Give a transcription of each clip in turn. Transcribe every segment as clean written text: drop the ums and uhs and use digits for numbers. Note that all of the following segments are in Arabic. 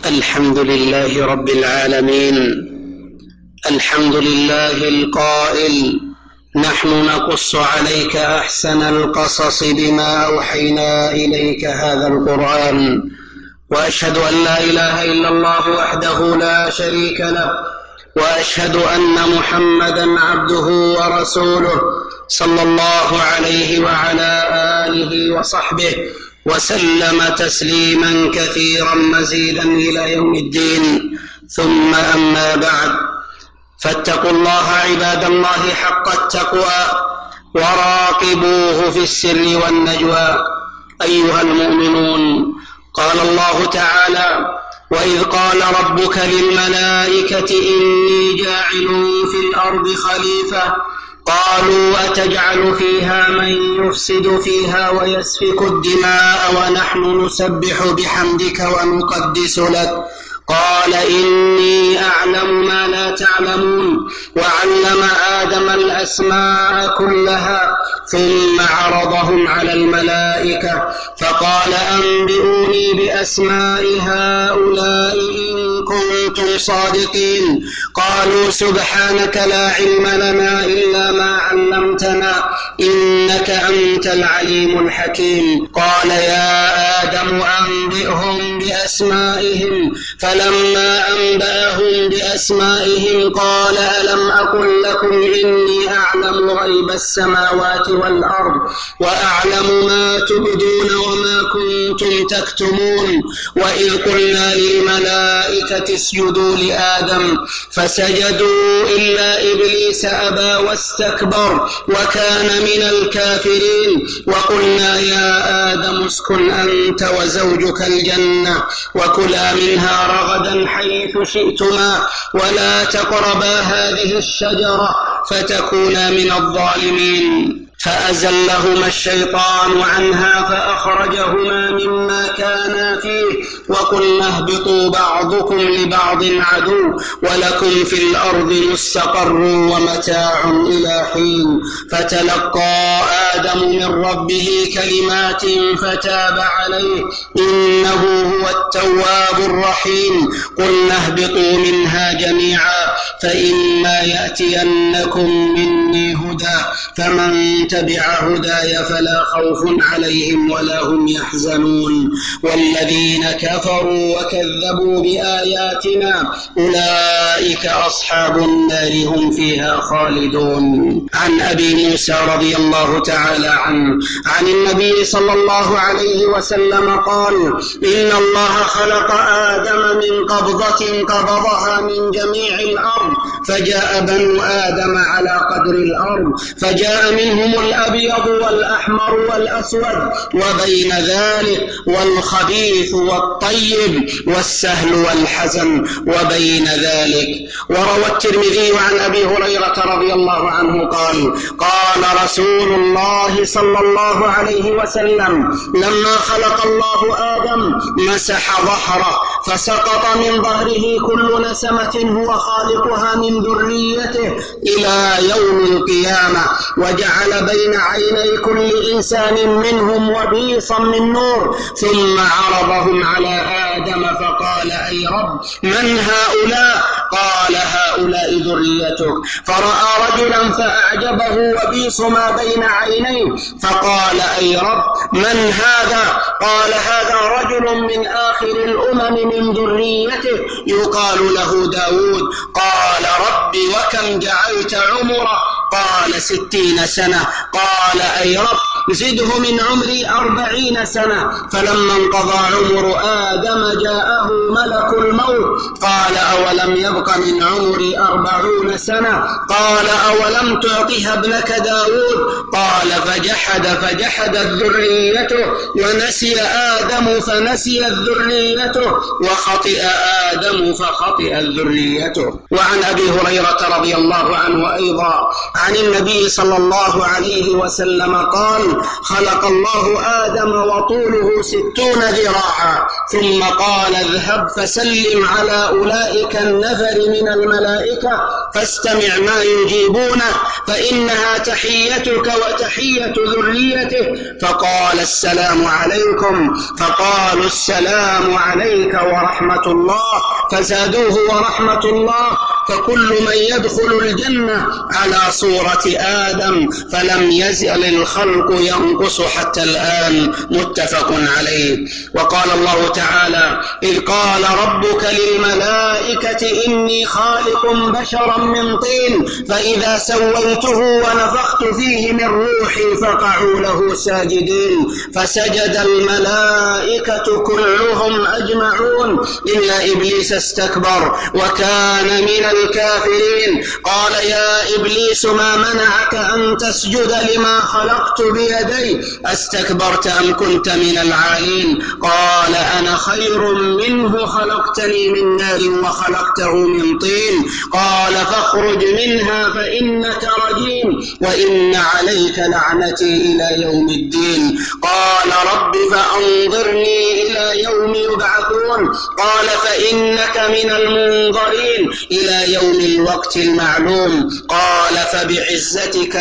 الحمد لله رب العالمين. الحمد لله القائل: نحن نقص عليك أحسن القصص بما أوحينا إليك هذا القرآن. وأشهد أن لا إله إلا الله وحده لا شريك له، وأشهد أن محمدا عبده ورسوله صلى الله عليه وعلى آله وصحبه وسلم تسليما كثيرا مزيدا إلى يوم الدين. ثم أما بعد، فاتقوا الله عباد الله حق التقوى، وراقبوه في السر والنجوى. أيها المؤمنون، قال الله تعالى: وإذ قال ربك للملائكة إني جاعل في الأرض خليفة قالوا أتجعل فيها من يفسد فيها ويسفك الدماء ونحن نسبح بحمدك ونقدس لك قال إني أعلم ما لا تعلمون. وعلم آدم الأسماء كلها ثم عرضهم على الملائكة فقال أنبئوني بأسماء هؤلاء إن كنتم صادقين. قالوا سبحانك لا علم لنا إلا ما علمتنا إنك أنت العليم الحكيم. قال يا آدم أنبئهم بأسمائهم. فلما أنبأهم بأسمائهم قال ألم أقل لكم إني أعلم غيب السماوات والأرض وأعلم ما تبدون وما كنتم تكتمون. وإذ قلنا للملائكة اسجدوا لآدم فسجدوا إلا إبليس أبى واستكبر وكان من الكافرين. وقلنا يا آدم اسكن أنت وزوجك الجنة وكلا منها رغدا حيث شئتما ولا تقربا هذه الشجرة فتكونا من الظالمين. فأزلهما الشيطان عنها فأخرجهما مما كانا فيه وقلنا اهبطوا بعضكم لبعض عدو ولكم في الأرض مستقر ومتاع إلى حين. فتلقى آدم من ربه كلمات فتاب عليه إنه هو التواب الرحيم. قلنا اهبطوا منها جميعا فإما يأتينكم مني هدى فمن تبع هداي فلا خوف عليهم ولا هم يحزنون. والذين كفروا وكذبوا بآياتنا أولئك أصحاب النار هم فيها خالدون. عن أبي موسى رضي الله تعالى عنه عن النبي صلى الله عليه وسلم قال: إن الله خلق آدم من قبضة قبضها من جميع الأرض فجاء بنو آدم على قدر الأرض فجاء منهم الأبيض والأحمر والأسود وبين ذلك والخبيث والطيب والسهل والحزن وبين ذلك. وروى الترمذي عن أبي هريرة رضي الله عنه قال: قال رسول الله صلى الله عليه وسلم: لما خلق الله آدم مسح ظهره فسقط من ظهره كل نسمة هو خالقها من ذريته إلى يوم القيامة وجعل بين عيني كل إنسان منهم وبيصا من نور ثم عرضهم على آدم فقال: أي رب من هؤلاء؟ قال: هؤلاء ذريتك. فرأى رجلا فأعجبه وبيص ما بين عينيه فقال: أي رب من هذا؟ قال: هذا رجل من آخر الأمم من ذريته يقال له داود. قال: رب وكم جعلت عمره؟ قال: 60 سنة. قال: أي رب زده من عمري 40 سنة. فلما انقضى عمر آدم جاءه ملك الموت قال: أولم يبق من عمري 40 سنة؟ قال: أولم تعطها ابنك داود؟ قال: فجحدت ذريته ونسي آدم فنسيت ذريته وخطئ آدم فخطئت ذريته. وعن أبي هريرة رضي الله عنه أيضا عن النبي صلى الله عليه وسلم قال: خلق الله آدم وطوله 60 ذراعا، ثم قال: اذهب فسلم على أولئك النفر من الملائكة فاستمع ما يجيبونه، فإنها تحيتك وتحية ذريته. فقال: السلام عليكم. فقالوا: السلام عليك ورحمة الله. فزادوه: ورحمة الله. فكل من يدخل الجنة على صورة آدم، فلم يزل الخلق ينقص حتى الآن. متفق عليه. وقال الله تعالى: إذ قال ربك للملائكة إني خالق بشرا من طين فإذا سويته ونفخت فيه من روحي فقعوا له ساجدين. فسجد الملائكة كلهم أجمعون إلا إبليس استكبر وكان من الكافرين. قال: يا إبليس ما منعك أن تسجد لما خلقت بيدي؟ استكبرت أم كنت من العالين؟ قال: أنا خير منه، خلقتني من نار وخلقته من طين. قال: فاخرج منها فإنك رجيم وإن عليك لعنتي إلى يوم الدين. قال: رب فأنظرني إلى يوم يبعثون. قال: فإنك من المنظرين إلى يوم الوقت المعلوم. قال: فبعزتك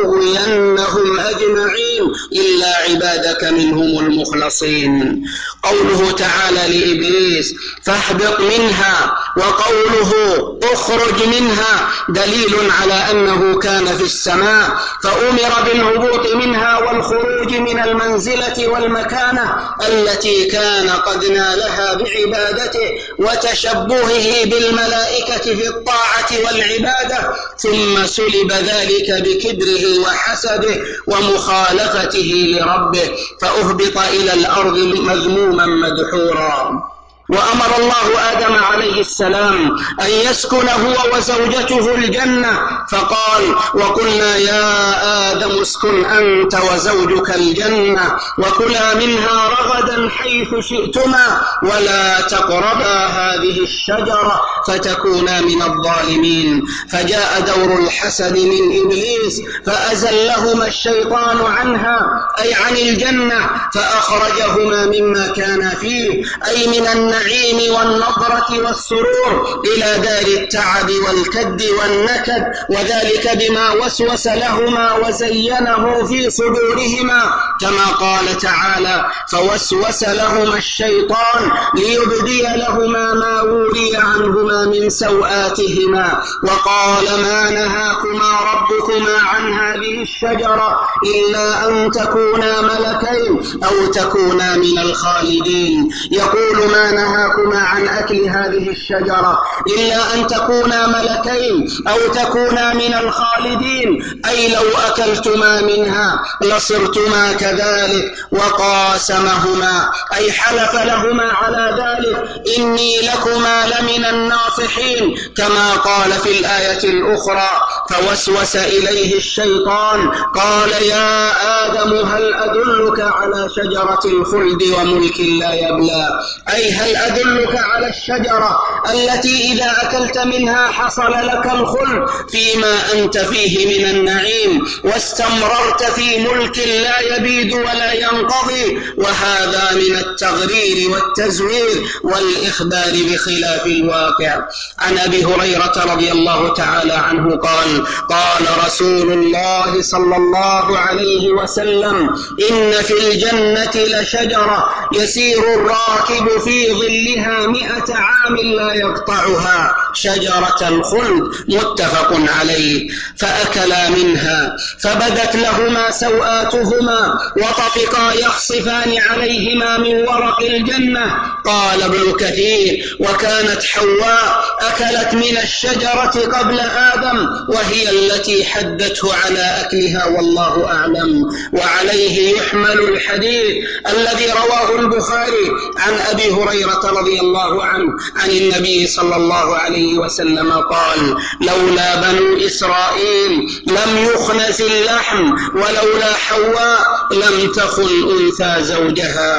لأغوينهم أجمعين إلا عبادك منهم المخلصين. قوله تعالى لإبليس: فاهبط منها، وقوله اخرج منها دليل على أنه كان في السماء فأمر بالهبوط منها والخروج من المنزلة والمكانة التي كان قد نالها بعبادته وتشبهه بالملائكة في الطاعة والعبادة، ثم سلب ذلك بكبره وحسده ومخالفته لربه فأهبط إلى الأرض مذموما مدحورا. وأمر الله آدم عليه السلام أن يسكن هو وزوجته الجنة، فقال: وقلنا يا آدم اسكن أنت وزوجك الجنة وكلا منها رغدا حيث شئتما ولا تقربا هذه الشجرة فتكونا من الظالمين. فجاء دور الحسد من إبليس فأزلهما الشيطان عنها، أي عن الجنة، فأخرجهما مما كان فيه، أي من النعيم والنظرة والسرور، إلى دار التعب والكد والنكد، وذلك بما وسوس لهما وزينه في صدورهما، كما قال تعالى: فوسوس لهما الشيطان ليبدي لهما ما وري عنهما من سوآتهما وقال: ما نهاكما ربكما عن هذه الشجرة إلا أن تكونا ملكين أو تكونا من الخالدين. يقول: ما نهاكما عن أكل هذه الشجرة إلا أن تكونا ملكين أو تكونا من الخالدين، أي لو أكلتما منها لصرتما كذلك. وقاسمهما، أي حلف لهما على ذلك: إني لكما لمن الناصحين، كما قال في الآية الأخرى: فوسوس إليه الشيطان قال: يا آدم هل أدلك على شجرة الخلد وملك لا يبلى، أي هل أدلك على الشجرة التي إذا أكلت منها حصل لك الخلد فيما أنت فيه من النعيم واستمررت في ملك لا يبيد ولا ينقضي. وهذا من التغرير والتزوير والإخبار بخلاف الواقع. عن أبي هريرة رضي الله تعالى عنه قال: قال رسول الله صلى الله عليه وسلم: إن في الجنة لشجرة يسير الراكب في ظلها 100 عام لا يقطعها، شجرة الخلد. متفق عليه. فأكلا منها فبدت لهما سوآتهما وطفقا يخصفان عليهما من ورق الجنة. قال ابن كثير: وكانت حواء أكلت من الشجرة قبل آدم وهي التي حدته على أكلها والله أعلم. وعليه يحمل الحديث الذي رواه البخاري عن أبي هريرة رضي الله عنه عن النبي صلى الله عليه وسلم قال: لولا بنو إسرائيل لم يخنس اللحم ولولا حواء لم تخن أنثى زوجها.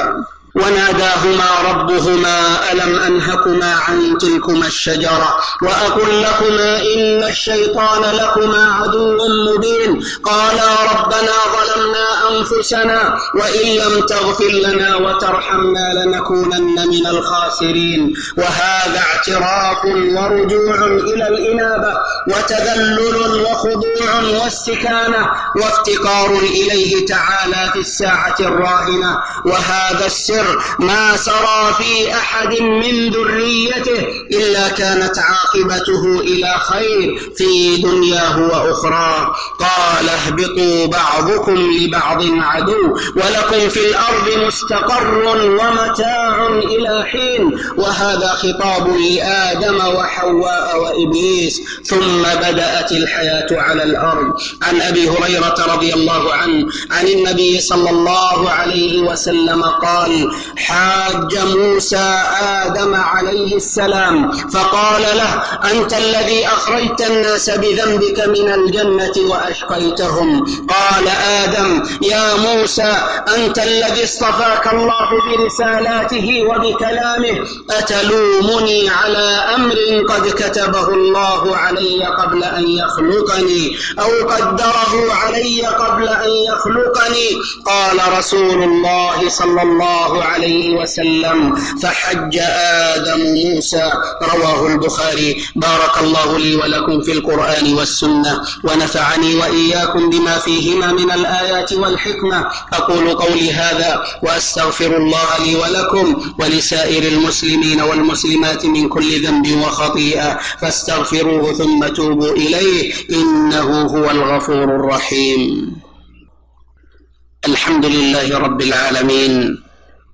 وناداهما ربهما ألم أنهكما عن تلكما الشجرة وأقل لكما إن الشيطان لكما عدو مبين قالا ربنا ظلمنا أنفسنا وإن لم تغفر لنا وترحمنا لنكونن من الخاسرين. وهذا اعتراف ورجوع إلى الإنابة وتذلل وخضوع واستكانة وافتقار إليه تعالى في الساعة الراهنة. وهذا السر ما سرى في أحد من ذريته إلا كانت عاقبته إلى خير في دنياه وأخرى. قال اهبطوا بعضكم لبعض عدو ولكم في الأرض مستقر ومتاع إلى حين. وهذا خطاب لآدم وحواء وإبليس. ثم بدأت الحياة على الأرض. عن أبي هريرة رضي الله عنه عن النبي صلى الله عليه وسلم قال حاج موسى آدم عليه السلام فقال له أنت الذي أخرجت الناس بذنبك من الجنة وأشقيتهم. قال آدم يا موسى أنت الذي اصطفاك الله برسالاته وبكلامه أتلومني على أمر قد كتبه الله علي قبل أن يخلقني أو قدره علي قبل أن يخلقني. قال رسول الله صلى الله عليه وسلم فحج آدم موسى. رواه البخاري. بارك الله لي ولكم في القرآن والسنة ونفعني وإياكم بما فيهما من الآيات والحكمة. أقول قولي هذا وأستغفر الله لي ولكم ولسائر المسلمين والمسلمات من كل ذنب وخطيئة فاستغفروه ثم توبوا إليه إنه هو الغفور الرحيم. الحمد لله رب العالمين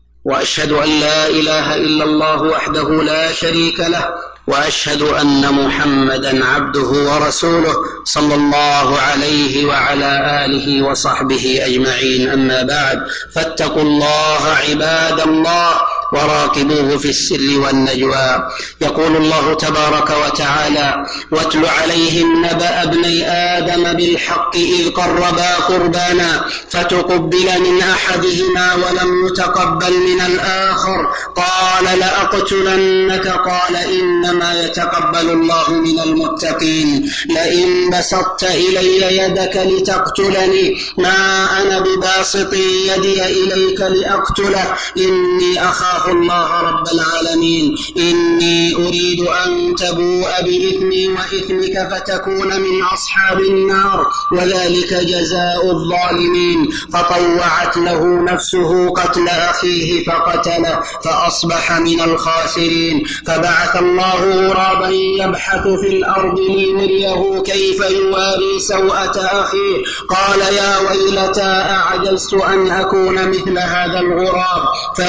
وأشهد أن لا إله إلا الله وحده لا شريك له وأشهد أن محمدا عبده ورسوله صلى الله عليه وعلى آله وصحبه أجمعين. أما بعد فاتقوا الله عباد الله وراقبوه في السر والنجوى. يقول الله تبارك وتعالى واتل عليهم نبأ ابني آدم بالحق إذ قربا قربانا فتقبل من أحدهما ولم يتقبل من الآخر قال لأقتلنك قال إنما يتقبل الله من المتقين. لئن بسطت إلي يدك لتقتلني ما أنا بباسط يدي إليك لأقتلك إني أخاف الله رب العالمين. إني أريد أن تبوء بإثمي وإثمك فتكون من أصحاب النار وذلك جزاء الظالمين. فطوعت له نفسه قتل أخيه فقتله فأصبح من الخاسرين. فبعث الله غرابا يبحث في الأرض ليريه كيف يواري سوءة أخيه قال يا ويلتى أعجزت أن أكون مثل هذا الغراب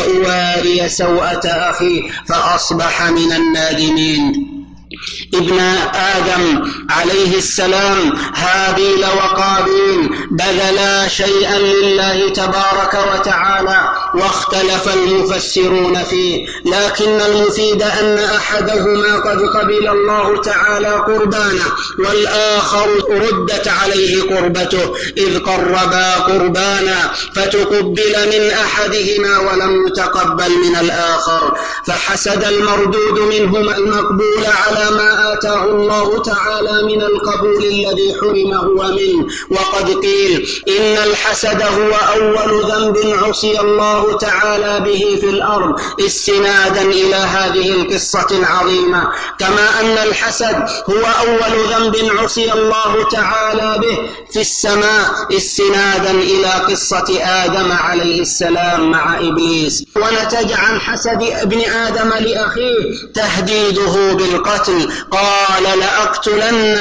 فأواري سوءة أخيه فأصبح من النادمين. ابن آدم عليه السلام هابيل وقابيل بذلا شيئا لله تبارك وتعالى واختلف المفسرون فيه لكن المفيد أن أحدهما قد قبل الله تعالى قربانه والآخر ردت عليه قربته إذ قربا قربانا فتقبل من أحدهما ولم يتقبل من الآخر فحسد المردود منهما المقبول على ما آتاه الله تعالى من القبول الذي حرمه منه. وقد قيل إن الحسد هو أول ذنب عصي الله تعالى به في الأرض استنادا إلى هذه القصة العظيمة كما أن الحسد هو أول ذنب عصي الله تعالى به في السماء استنادا إلى قصة آدم عليه السلام مع إبليس. ونتج عن حسد ابن آدم لأخيه تهديده بالقتل قال لأقتلن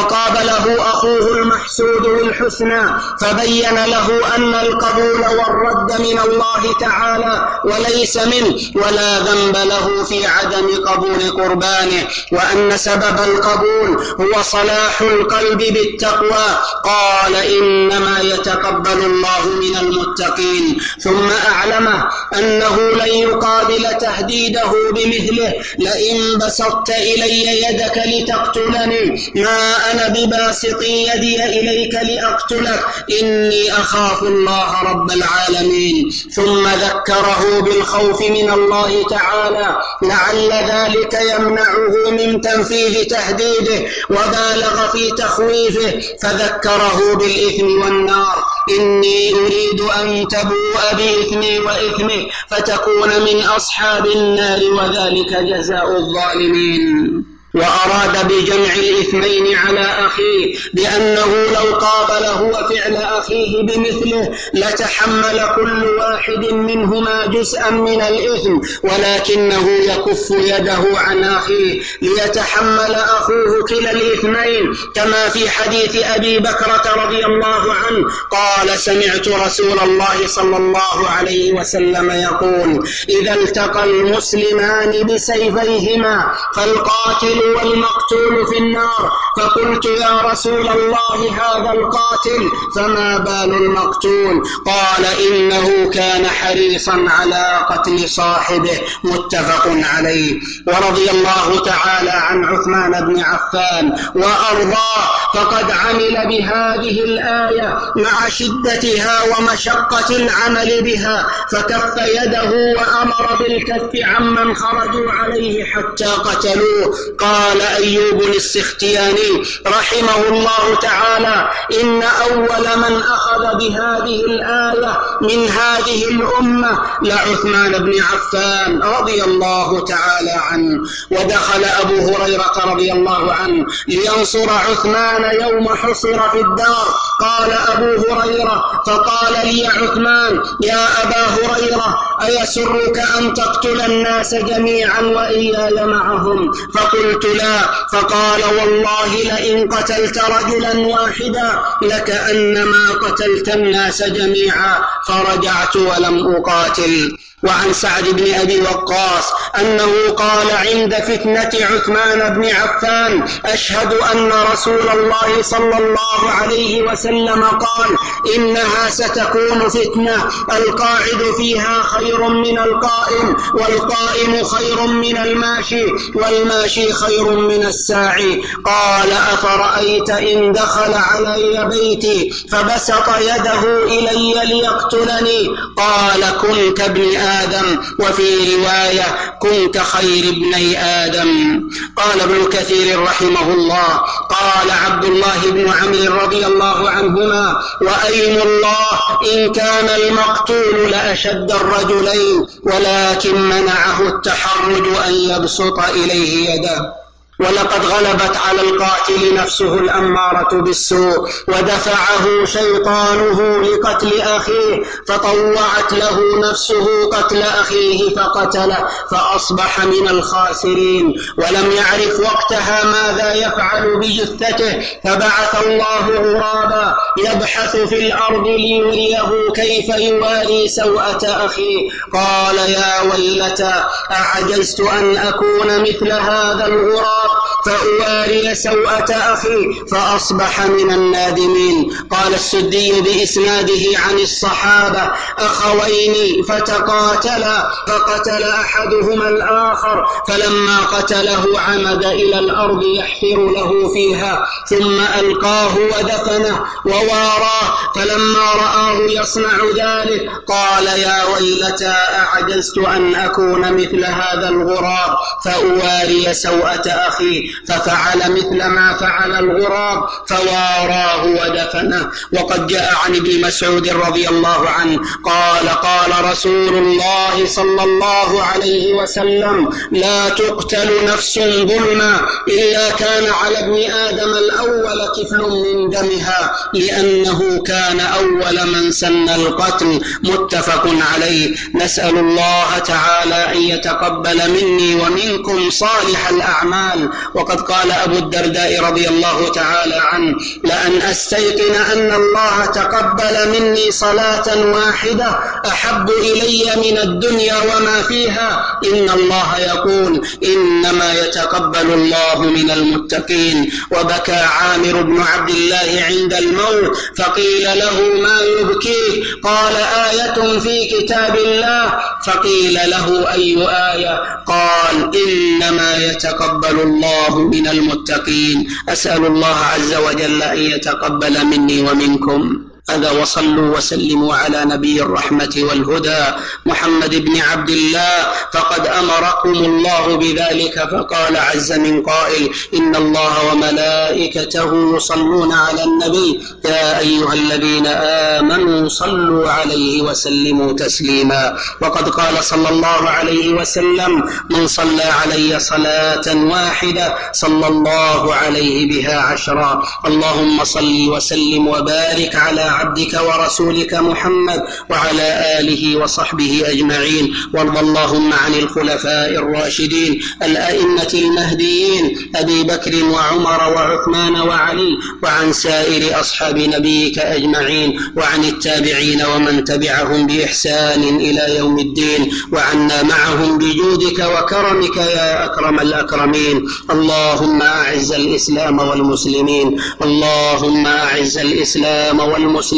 وقابله أخوه المحسود بالحسنى فبين له أن القبول والرد من الله تعالى وليس منه ولا ذنب له في عدم قبول قربانه وأن سبب القبول هو صلاح القلب بالتقوى قال إنما يتقبل الله من المتقين. ثم أعلمه أنه لن يقابل تهديده بمثله لئن بسطت إلي إلي يدك لتقتلني، ما أنا بباسط يدي إليك لأقتلك، إني أخاف الله رب العالمين. ثم ذكره بالخوف من الله تعالى لعل ذلك يمنعه من تنفيذ تهديده، وبالغ في تخويفه فذكره بالإثم والنار، إني أريد أن تبوء بإثمي وإثمه فتكون من أصحاب النار وذلك جزاء الظالمين. وأراد بجمع الإثمين على أخيه بأنه لو قابله وفعل أخيه بمثله لتحمل كل واحد منهما جزءا من الإثم، ولكنه يكف يده عن أخيه ليتحمل أخوه كلا الإثمين، كما في حديث أبي بكرة رضي الله عنه قال: سمعت رسول الله صلى الله عليه وسلم يقول: إذا التقى المسلمان بسيفيهما فالقاتل والمقتول في النار. فقلت: يا رسول الله هذا القاتل فما بال المقتول؟ قال: إنه كان حريصا على قتل صاحبه. متفق عليه. ورضي الله تعالى عن عثمان بن عفان وأرضاه، فقد عمل بهذه الآية مع شدتها ومشقة العمل بها، فكف يده وأمر بالكف عمن خرجوا عليه حتى قتلوه. قال أيوب السختياني رحمه الله تعالى: إن أول من أخذ بهذه الآية من هذه الأمة لعثمان بن عفان رضي الله تعالى عنه. ودخل أبو هريرة رضي الله عنه لينصر عثمان يوم حصر في الدار. قال أبو هريرة: فقال لي عثمان: يا أبا هريرة، أيسرك أن تقتل الناس جميعا وإياي معهم؟ فقلت: لا. فقال: والله لئن قتلت رجلا واحدا لكأنما قتلت الناس جميعا. فرجعت ولم أقاتل. وعن سعد بن أبي وقاص أنه قال عند فتنة عثمان بن عفان: أشهد أن رسول الله صلى الله عليه وسلم قال: إنها ستكون فتنة القاعد فيها خير من القائم، والقائم خير من الماشي، والماشي خير من الساعي. قال: أفرأيت إن دخل علي بيتي فبسط يده إلي ليقتلني؟ قال: كن كابن آدم. وفي رواية: كن كخير ابني آدم. قال ابن كثير رحمه الله: قال عبد الله بن عمرو رضي الله عنهما: وأيم الله إن كان المقتول لأشد الرجلين، ولكن منعه التحرج أن يبسط إليه يده. ولقد غلبت على القاتل نفسه الأمارة بالسوء، ودفعه شيطانه لقتل أخيه، فطوعت له نفسه قتل أخيه فقتله، فأصبح من الخاسرين. ولم يعرف وقتها ماذا يفعل بجثته، فبعث الله غرابا يبحث في الأرض ليريه كيف يواري سوءة أخيه. قال: يا ويلتى، أعجزت أن أكون مثل هذا الغراب فأواري سوءة أخي، فأصبح من النادمين. قال السدي بإسناده عن الصحابة: أخوين فتقاتلا، فقتل أحدهما الآخر، فلما قتله عمد إلى الأرض يحفر له فيها، ثم ألقاه ودفنه وواراه، فلما رآه يصنع ذلك قال: يا ويلتى، أعجزت أن أكون مثل هذا الغراب فأواري سوءة أخي، ففعل مثل ما فعل الغراب فواراه ودفنه. وقد جاء عن ابن مسعود رضي الله عنه قال: قال رسول الله صلى الله عليه وسلم: لا تقتل نفس ظلما إلا كان على ابن آدم الأول كفل من دمها، لأنه كان أول من سن القتل. متفق عليه. نسأل الله تعالى أن يتقبل مني ومنكم صالح الأعمال، وقد قال أبو الدرداء رضي الله تعالى عنه: لأن أستيقن أن الله تقبل مني صلاة واحدة أحب إلي من الدنيا وما فيها. إن الله يقول: إنما يتقبل الله من المتقين. وبكى عامر بن عبد الله عند الموت فقيل له: ما يبكيك؟ قال: آية في كتاب الله. فقيل له: أي آية؟ قال: إنما يتقبل الله من المتقين. أسأل الله عز وجل أن يتقبل مني ومنكم. هذا، وصلوا وسلموا على نبي الرحمة والهدى محمد بن عبد الله، فقد أمركم الله بذلك، فقال عز من قائل: إن الله وملائكته يصلون على النبي يا أيها الذين آمنوا صلوا عليه وسلموا تسليما. وقد قال صلى الله عليه وسلم: من صلى علي صلاة واحدة صلى الله عليه بها 10. اللهم صل وسلم وبارك على عبدك ورسولك محمد وعلى آله وصحبه أجمعين. وارض اللهم عن الخلفاء الراشدين الأئمة المهديين أبي بكر وعمر وعثمان وعلي، وعن سائر أصحاب نبيك أجمعين، وعن التابعين ومن تبعهم بإحسان إلى يوم الدين، وعنا معهم بجودك وكرمك يا أكرم الأكرمين. اللهم أعز الإسلام والمسلمين، اللهم أعز الإسلام والمسلمين،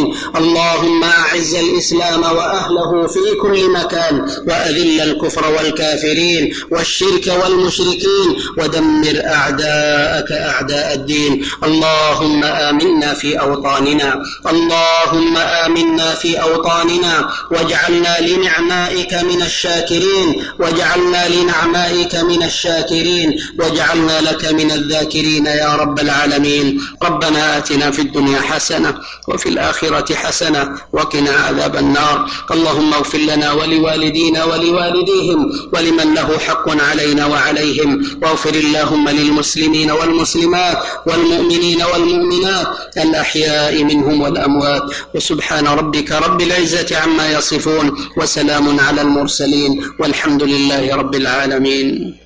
اللهم أعز الإسلام وأهله في كل مكان، وأذل الكفر والكافرين والشرك والمشركين، ودمر أعداءك أعداء الدين. اللهم آمنا في أوطاننا، اللهم آمنا في أوطاننا، واجعلنا لنعمائك من الشاكرين، واجعلنا لنعمائك من الشاكرين، واجعلنا لك من الذاكرين يا رب العالمين. ربنا آتنا في الدنيا حسنة وفي الآخرة حسنة وقنا عذاب النار. اللهم اغفر لنا ولوالدينا ولوالديهم ولمن له حق علينا وعليهم، واغفر اللهم للمسلمين والمسلمات والمؤمنين والمؤمنات الأحياء منهم والأموات. وسبحان ربك رب العزة عما يصفون، وسلام على المرسلين، والحمد لله رب العالمين.